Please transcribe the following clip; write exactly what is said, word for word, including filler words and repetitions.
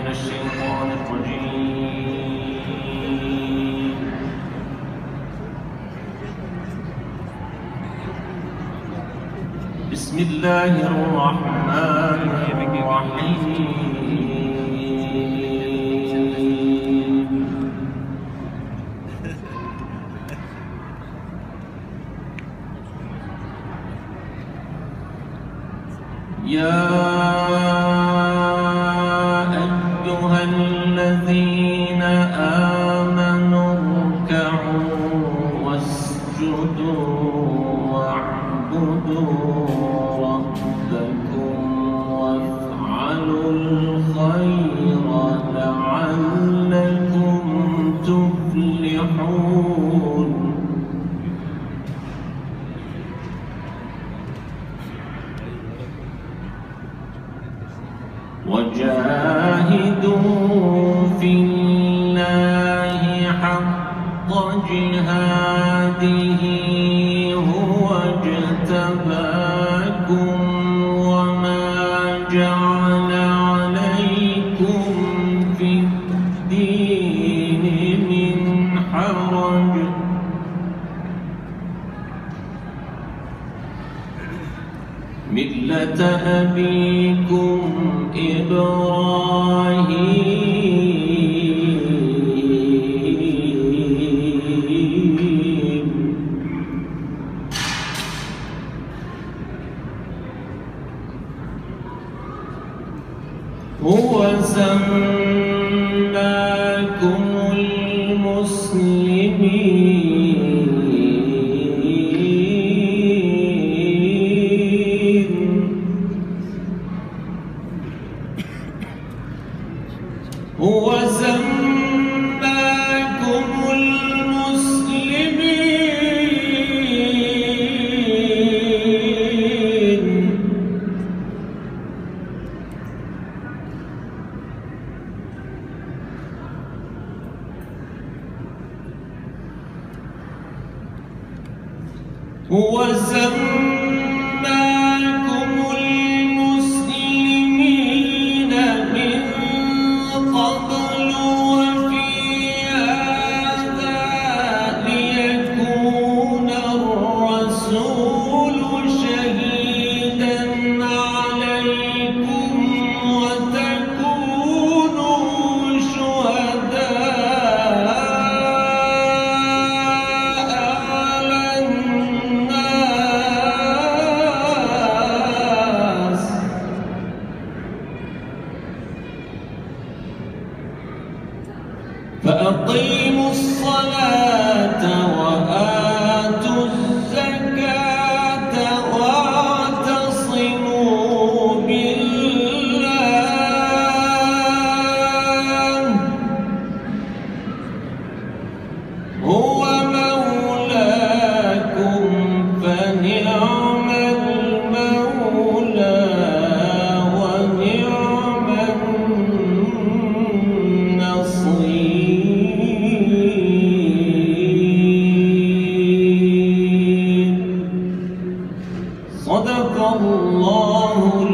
الشيطان الرجيم. بسم الله الرحمن الرحيم. يا أيها الذين آمنوا اركعوا واسجدوا واعبدوا ربكم وافعلوا الخير لعلكم تفلحون. وجاهدوا في الله حق جهاده هو اجتباكم وما جعل عليكم في الدين من حرج ملة أبيكم إبراهيم هو سماكم المسلمين هو سماكم المسلمين هو سماكم المسلمين من قبل وفي هذا ليكون الرسول شهيدا عليكم وتكونوا شهداء على الناس. فأقيموا الصلاة وآتوا الزكاة واعتصموا بالله هو مولاكم فنعم المولى ونعم النصير. صدق الله